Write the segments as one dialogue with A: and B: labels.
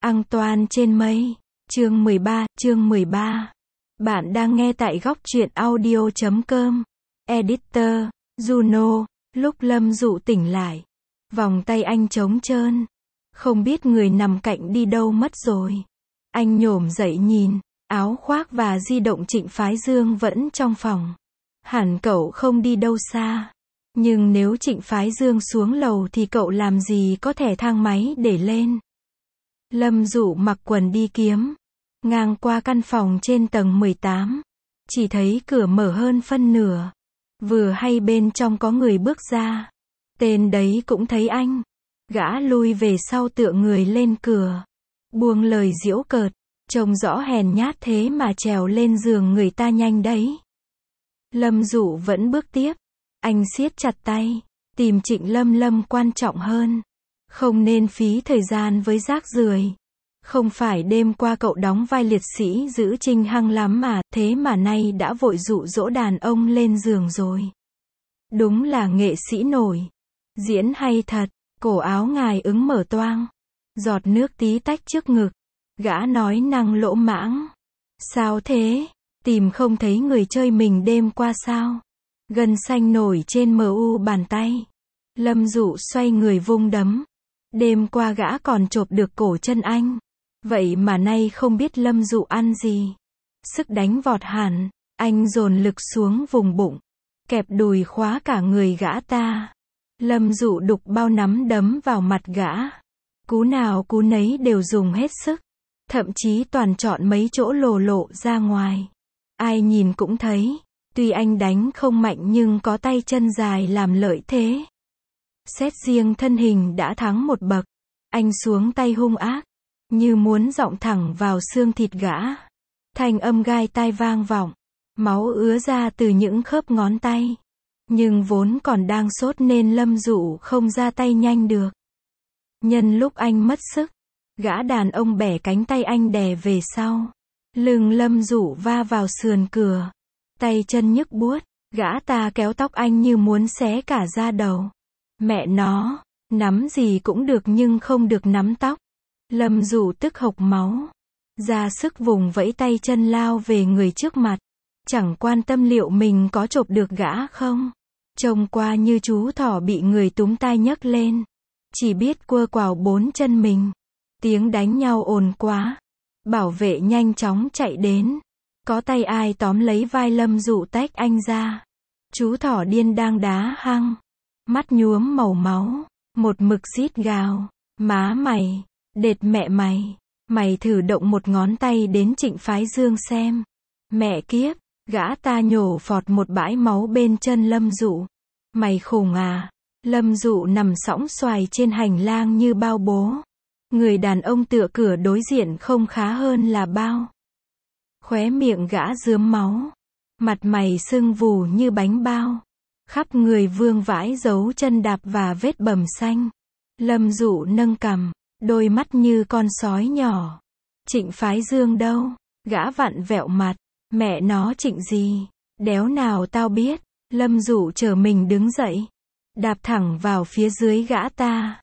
A: Antoine trên mây. Chương 13. Bạn đang nghe tại góc truyện audio.com. Editor, Juno. Lúc Lâm Dụ tỉnh lại, vòng tay anh trống trơn. Không biết người nằm cạnh đi đâu mất rồi. Anh nhổm dậy nhìn, áo khoác và di động Trịnh Phái Dương vẫn trong phòng. Hẳn cậu không đi đâu xa. Nhưng nếu Trịnh Phái Dương xuống lầu thì cậu làm gì có thẻ thang máy để lên. Lâm Dụ mặc quần đi kiếm. Ngang qua căn phòng trên tầng 18. Chỉ thấy cửa mở hơn phân nửa. Vừa hay bên trong có người bước ra. Tên đấy cũng thấy anh. Gã lui về sau tựa người lên cửa. Buông lời giễu cợt. Trông rõ hèn nhát thế mà trèo lên giường người ta nhanh đấy. Lâm Dụ vẫn bước tiếp. Anh siết chặt tay. Tìm Trịnh Lâm quan trọng hơn. Không nên phí thời gian với rác rưởi. Không phải đêm qua cậu đóng vai liệt sĩ giữ Trinh hăng lắm mà, thế mà nay đã vội dụ dỗ đàn ông lên giường rồi. Đúng là nghệ sĩ nổi. Diễn hay thật. Cổ áo ngài ứng mở toang. Giọt nước tí tách trước ngực. Gã nói năng lỗ mãng. Sao thế? Tìm không thấy người chơi mình đêm qua sao? Gân xanh nổi trên mu bàn tay. Lâm Dụ xoay người vung đấm. Đêm qua gã còn chộp được cổ chân anh. Vậy mà nay không biết Lâm Dụ ăn gì. Sức đánh vọt hẳn. Anh dồn lực xuống vùng bụng. Kẹp đùi khóa cả người gã ta. Lâm Dụ đục bao nắm đấm vào mặt gã. Cú nào cú nấy đều dùng hết sức. Thậm chí toàn chọn mấy chỗ lộ ra ngoài. Ai nhìn cũng thấy. Tuy anh đánh không mạnh nhưng có tay chân dài làm lợi thế. Xét riêng thân hình đã thắng một bậc. Anh xuống tay hung ác. Như muốn giọng thẳng vào xương thịt gã. Thanh âm gai tai vang vọng. Máu ứa ra từ những khớp ngón tay. Nhưng vốn còn đang sốt nên Lâm Dụ không ra tay nhanh được. Nhân lúc anh mất sức, gã đàn ông bẻ cánh tay anh đè về sau. Lưng Lâm Dụ va vào sườn cửa. Tay chân nhức buốt. Gã ta kéo tóc anh như muốn xé cả da đầu. Mẹ nó, nắm gì cũng được nhưng không được nắm tóc. Lâm Dụ tức hộc máu. Ra sức vùng vẫy tay chân lao về người trước mặt. Chẳng quan tâm liệu mình có chộp được gã không. Trông qua như chú thỏ bị người túm tai nhấc lên. Chỉ biết quơ quào bốn chân mình. Tiếng đánh nhau ồn quá. Bảo vệ nhanh chóng chạy đến. Có tay ai tóm lấy vai Lâm Dụ tách anh ra. Chú thỏ điên đang đá hăng. Mắt nhuốm màu máu. Một mực rít gào. Má mày. Đệt mẹ mày. Mày thử động một ngón tay đến Trịnh Phái Dương xem. Mẹ kiếp. Gã ta nhổ phọt một bãi máu bên chân Lâm Dụ. Mày khùng à. Lâm Dụ nằm sõng xoài trên hành lang như bao bố. Người đàn ông tựa cửa đối diện không khá hơn là bao. Khóe miệng gã rướm máu. Mặt mày sưng vù như bánh bao. Khắp người vương vãi dấu chân đạp và vết bầm xanh. Lâm Dụ nâng cằm. Đôi mắt như con sói nhỏ. Trịnh Phái Dương đâu? Gã vặn vẹo mặt. Mẹ nó Trịnh gì? Đéo nào tao biết. Lâm Dụ chờ mình đứng dậy. Đạp thẳng vào phía dưới gã ta.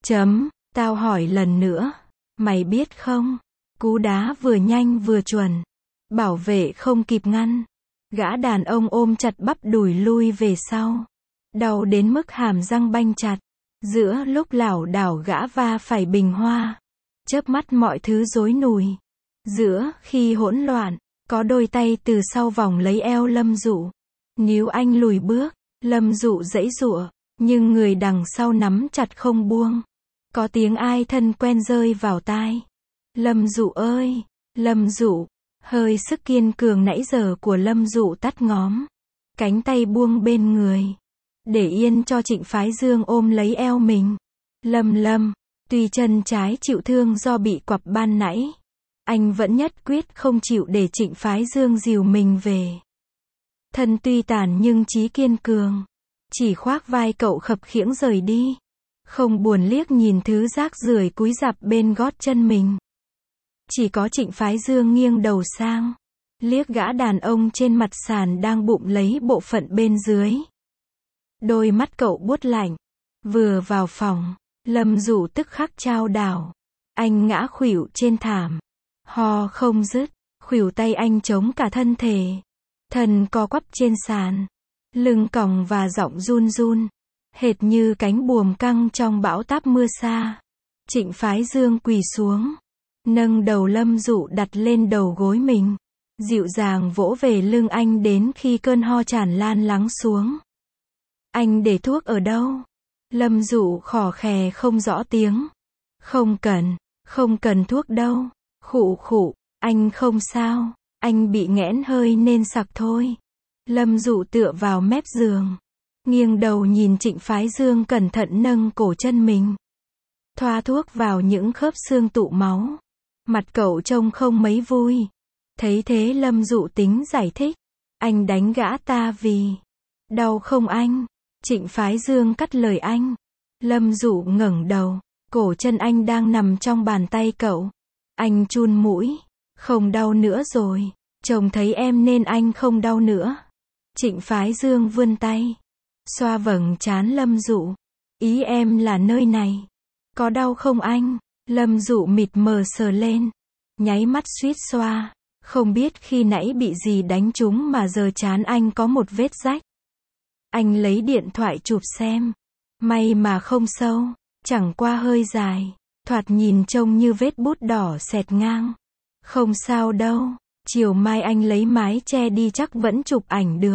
A: Tao hỏi lần nữa. Mày biết không? Cú đá vừa nhanh vừa chuẩn. Bảo vệ không kịp ngăn. Gã đàn ông ôm chặt bắp đùi lui về sau. Đau đến mức hàm răng banh chặt. Giữa lúc lảo đảo gã va phải bình hoa. Chớp mắt mọi thứ rối nùi. Giữa khi hỗn loạn, có đôi tay từ sau vòng lấy eo Lâm Dụ. Níu anh lùi bước. Lâm Dụ giãy giụa. Nhưng người đằng sau nắm chặt không buông. Có tiếng ai thân quen rơi vào tai. Lâm Dụ ơi! Lâm Dụ! Hơi sức kiên cường nãy giờ của Lâm Dụ tắt ngóm. Cánh tay buông bên người. Để yên cho Trịnh Phái Dương ôm lấy eo mình. Lâm, tuy chân trái chịu thương do bị quặp ban nãy. Anh vẫn nhất quyết không chịu để Trịnh Phái Dương dìu mình về. Thân tuy tàn nhưng chí kiên cường. Chỉ khoác vai cậu khập khiễng rời đi. Không buồn liếc nhìn thứ rác rưởi cúi rạp bên gót chân mình. Chỉ có Trịnh Phái Dương nghiêng đầu sang. Liếc gã đàn ông trên mặt sàn đang bụng lấy bộ phận bên dưới. Đôi mắt cậu buốt lạnh. Vừa vào phòng, Lâm Dụ tức khắc chao đảo. Anh ngã khuỵu trên thảm. Ho không dứt. Khuỷu tay anh chống cả thân thể. Thân co quắp trên sàn. Lưng còng và giọng run run. Hệt như cánh buồm căng trong bão táp mưa xa. Trịnh Phái Dương quỳ xuống. Nâng đầu Lâm Dụ đặt lên đầu gối mình. Dịu dàng vỗ về lưng anh đến khi cơn ho tràn lan lắng xuống. Anh để thuốc ở đâu? Lâm Dụ khò khè không rõ tiếng. Không cần thuốc đâu. Khụ khụ, anh không sao, anh bị nghẽn hơi nên sặc thôi. Lâm Dụ tựa vào mép giường. Nghiêng đầu nhìn Trịnh Phái Dương cẩn thận nâng cổ chân mình. Thoa thuốc vào những khớp xương tụ máu. Mặt cậu trông không mấy vui. Thấy thế Lâm Dụ tính giải thích. Anh đánh gã ta vì đau không anh? Trịnh Phái Dương cắt lời anh. Lâm Dụ ngẩng đầu. Cổ chân anh đang nằm trong bàn tay cậu. Anh chun mũi. Không đau nữa rồi. Chồng thấy em nên anh không đau nữa. Trịnh Phái Dương vươn tay. Xoa vầng trán Lâm Dụ. Ý em là nơi này. Có đau không anh? Lâm Dụ mịt mờ sờ lên. Nháy mắt suýt xoa. Không biết khi nãy bị gì đánh trúng mà giờ trán anh có một vết rách. Anh lấy điện thoại chụp xem. May mà không sâu. Chẳng qua hơi dài. Thoạt nhìn trông như vết bút đỏ xẹt ngang. Không sao đâu. Chiều mai anh lấy mái che đi chắc vẫn chụp ảnh được.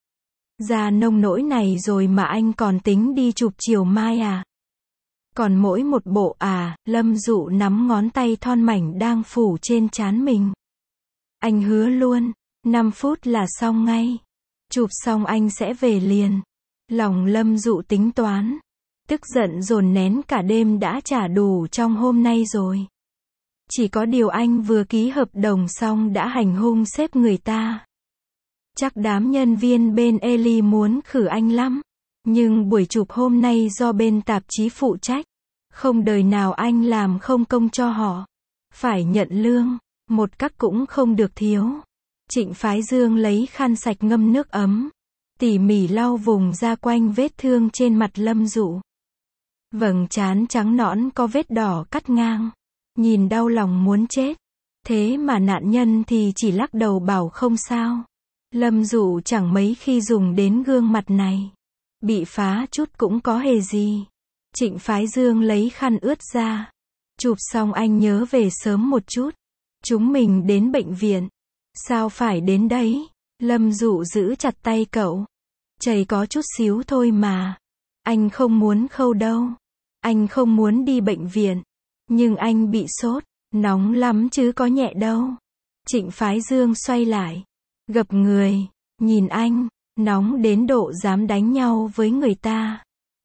A: Ra nông nỗi này rồi mà anh còn tính đi chụp chiều mai à? Còn mỗi một bộ à? Lâm Dụ nắm ngón tay thon mảnh đang phủ trên trán mình. Anh hứa luôn. 5 phút là xong ngay. Chụp xong anh sẽ về liền. Lòng Lâm Dụ tính toán. Tức giận dồn nén cả đêm đã trả đủ trong hôm nay rồi. Chỉ có điều anh vừa ký hợp đồng xong đã hành hung sếp người ta. Chắc đám nhân viên bên Eli muốn khử anh lắm. Nhưng buổi chụp hôm nay do bên tạp chí phụ trách. Không đời nào anh làm không công cho họ. Phải nhận lương. Một cắc cũng không được thiếu. Trịnh Phái Dương lấy khăn sạch ngâm nước ấm. Tỉ mỉ lau vùng da quanh vết thương trên mặt Lâm Dụ. Vầng trán trắng nõn có vết đỏ cắt ngang. Nhìn đau lòng muốn chết. Thế mà nạn nhân thì chỉ lắc đầu bảo không sao. Lâm Dụ chẳng mấy khi dùng đến gương mặt này. Bị phá chút cũng có hề gì. Trịnh Phái Dương lấy khăn ướt ra. Chụp xong anh nhớ về sớm một chút. Chúng mình đến bệnh viện. Sao phải đến đấy? Lâm Dụ giữ chặt tay cậu. Chảy có chút xíu thôi mà. Anh không muốn khâu đâu. Anh không muốn đi bệnh viện. Nhưng anh bị sốt. Nóng lắm chứ có nhẹ đâu. Trịnh Phái Dương xoay lại. Gập người. Nhìn anh. Nóng đến độ dám đánh nhau với người ta.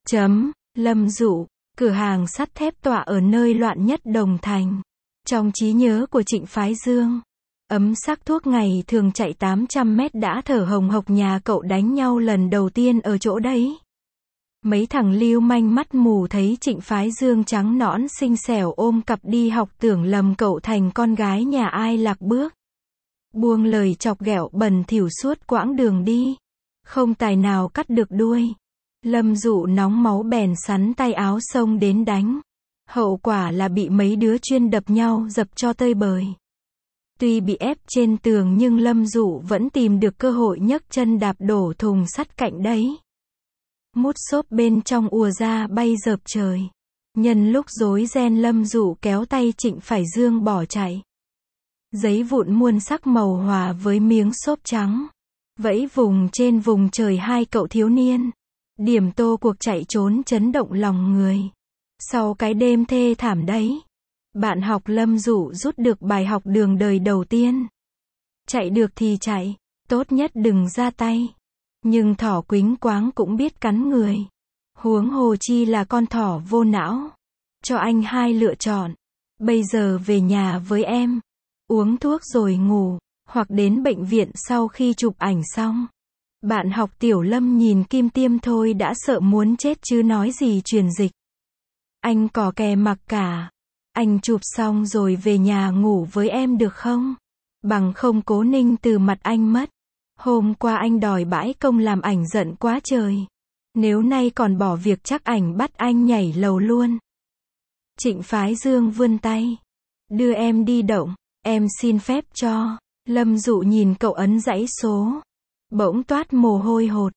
A: Lâm Dụ. Cửa hàng sắt thép tọa ở nơi loạn nhất Đồng Thành. Trong trí nhớ của Trịnh Phái Dương. Ấm sắc thuốc ngày thường chạy 800 mét đã thở hồng hộc nhà cậu đánh nhau lần đầu tiên ở chỗ đấy. Mấy thằng lưu manh mắt mù thấy Trịnh Phái Dương trắng nõn xinh xẻo ôm cặp đi học tưởng lầm cậu thành con gái nhà ai lạc bước. Buông lời chọc ghẹo bẩn thỉu suốt quãng đường đi. Không tài nào cắt được đuôi. Lâm Dụ nóng máu bèn sắn tay áo xông đến đánh. Hậu quả là bị mấy đứa chuyên đập nhau dập cho tơi bời. Tuy bị ép trên tường nhưng Lâm Dụ vẫn tìm được cơ hội nhấc chân đạp đổ thùng sắt cạnh đấy. Mút xốp bên trong ùa ra bay dợp trời. Nhân lúc rối ren Lâm Dụ kéo tay Trịnh Phái Dương bỏ chạy. Giấy vụn muôn sắc màu hòa với miếng xốp trắng. Vẫy vùng trên vùng trời hai cậu thiếu niên. Điểm tô cuộc chạy trốn chấn động lòng người. Sau cái đêm thê thảm đấy. Bạn học Lâm Dụ rút được bài học đường đời đầu tiên. Chạy được thì chạy. Tốt nhất đừng ra tay. Nhưng thỏ quính quáng cũng biết cắn người. Huống hồ chi là con thỏ vô não. Cho anh hai lựa chọn. Bây giờ về nhà với em. Uống thuốc rồi ngủ. Hoặc đến bệnh viện sau khi chụp ảnh xong. Bạn học Tiểu Lâm nhìn Kim Tiêm thôi đã sợ muốn chết chứ nói gì truyền dịch. Anh cò kè mặc cả. Anh chụp xong rồi về nhà ngủ với em được không? Bằng không Cố Ninh từ mặt anh mất. Hôm qua anh đòi bãi công làm ảnh giận quá trời. Nếu nay còn bỏ việc chắc ảnh bắt anh nhảy lầu luôn. Trịnh Phái Dương vươn tay. Đưa em đi động, em xin phép cho. Lâm Dụ nhìn cậu ấn dãy số. Bỗng toát mồ hôi hột.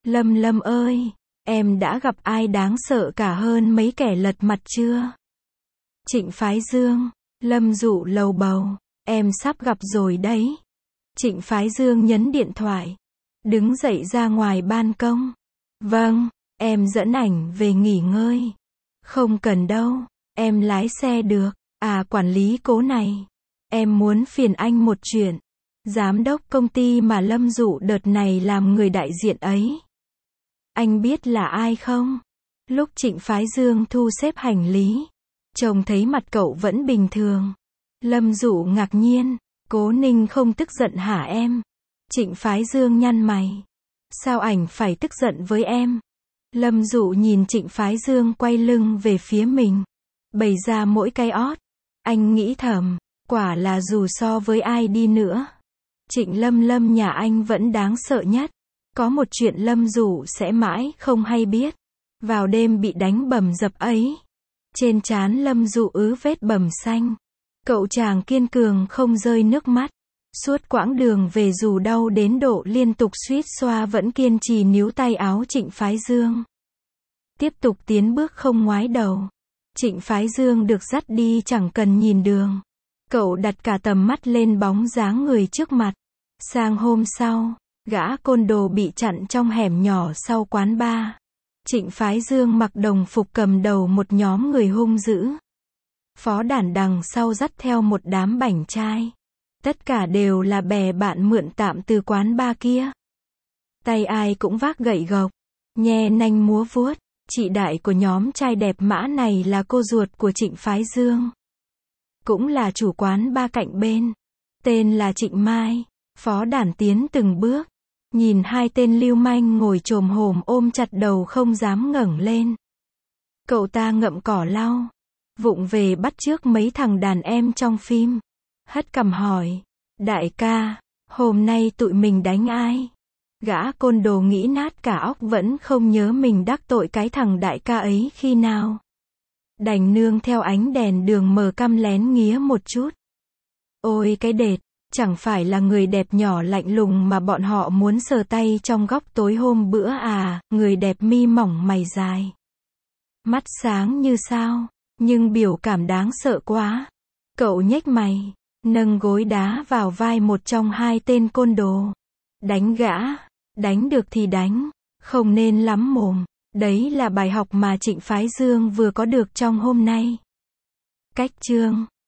A: Lâm ơi, em đã gặp ai đáng sợ cả hơn mấy kẻ lật mặt chưa? Trịnh Phái Dương. Lâm Dụ lầu bầu. Em sắp gặp rồi đấy. Trịnh Phái Dương nhấn điện thoại. Đứng dậy ra ngoài ban công. Vâng, em dẫn ảnh về nghỉ ngơi. Không cần đâu, em lái xe được. À quản lý cố này. Em muốn phiền anh một chuyện. Giám đốc công ty mà Lâm Dụ đợt này làm người đại diện ấy. Anh biết là ai không? Lúc Trịnh Phái Dương thu xếp hành lý, trông thấy mặt cậu vẫn bình thường. Lâm Dụ ngạc nhiên. Cố Ninh không tức giận hả em? Trịnh Phái Dương nhăn mày. Sao ảnh phải tức giận với em? Lâm Dụ nhìn Trịnh Phái Dương quay lưng về phía mình. Bày ra mỗi cái ót. Anh nghĩ thầm, quả là dù so với ai đi nữa, Trịnh Lâm nhà anh vẫn đáng sợ nhất. Có một chuyện Lâm Dụ sẽ mãi không hay biết. Vào đêm bị đánh bầm dập ấy, trên trán Lâm Dụ ứ vết bầm xanh. Cậu chàng kiên cường không rơi nước mắt. Suốt quãng đường về dù đau đến độ liên tục suýt xoa vẫn kiên trì níu tay áo Trịnh Phái Dương. Tiếp tục tiến bước không ngoái đầu. Trịnh Phái Dương được dắt đi chẳng cần nhìn đường. Cậu đặt cả tầm mắt lên bóng dáng người trước mặt. Sang hôm sau, gã côn đồ bị chặn trong hẻm nhỏ sau quán bar. Trịnh Phái Dương mặc đồng phục cầm đầu một nhóm người hung dữ. Phó Đản đằng sau dắt theo một đám bảnh trai. Tất cả đều là bè bạn mượn tạm từ quán bar kia. Tay ai cũng vác gậy gộc, nhe nanh múa vuốt. Chị đại của nhóm trai đẹp mã này là cô ruột của Trịnh Phái Dương. Cũng là chủ quán bar cạnh bên. Tên là Trịnh Mai. Phó Đản tiến từng bước. Nhìn hai tên lưu manh ngồi chồm hổm ôm chặt đầu không dám ngẩng lên. Cậu ta ngậm cỏ lau. Vụng về bắt chước mấy thằng đàn em trong phim. Hất cằm hỏi. Đại ca, hôm nay tụi mình đánh ai? Gã côn đồ nghĩ nát cả óc vẫn không nhớ mình đắc tội cái thằng đại ca ấy khi nào. Đành nương theo ánh đèn đường mờ căm lén nghía một chút. Ôi cái đệt, chẳng phải là người đẹp nhỏ lạnh lùng mà bọn họ muốn sờ tay trong góc tối hôm bữa à, người đẹp mi mỏng mày dài. Mắt sáng như sao, nhưng biểu cảm đáng sợ quá. Cậu nhếch mày, nâng gối đá vào vai một trong hai tên côn đồ. Đánh gã, đánh được thì đánh, không nên lắm mồm. Đấy là bài học mà Trịnh Phái Dương vừa có được trong hôm nay. Cách chương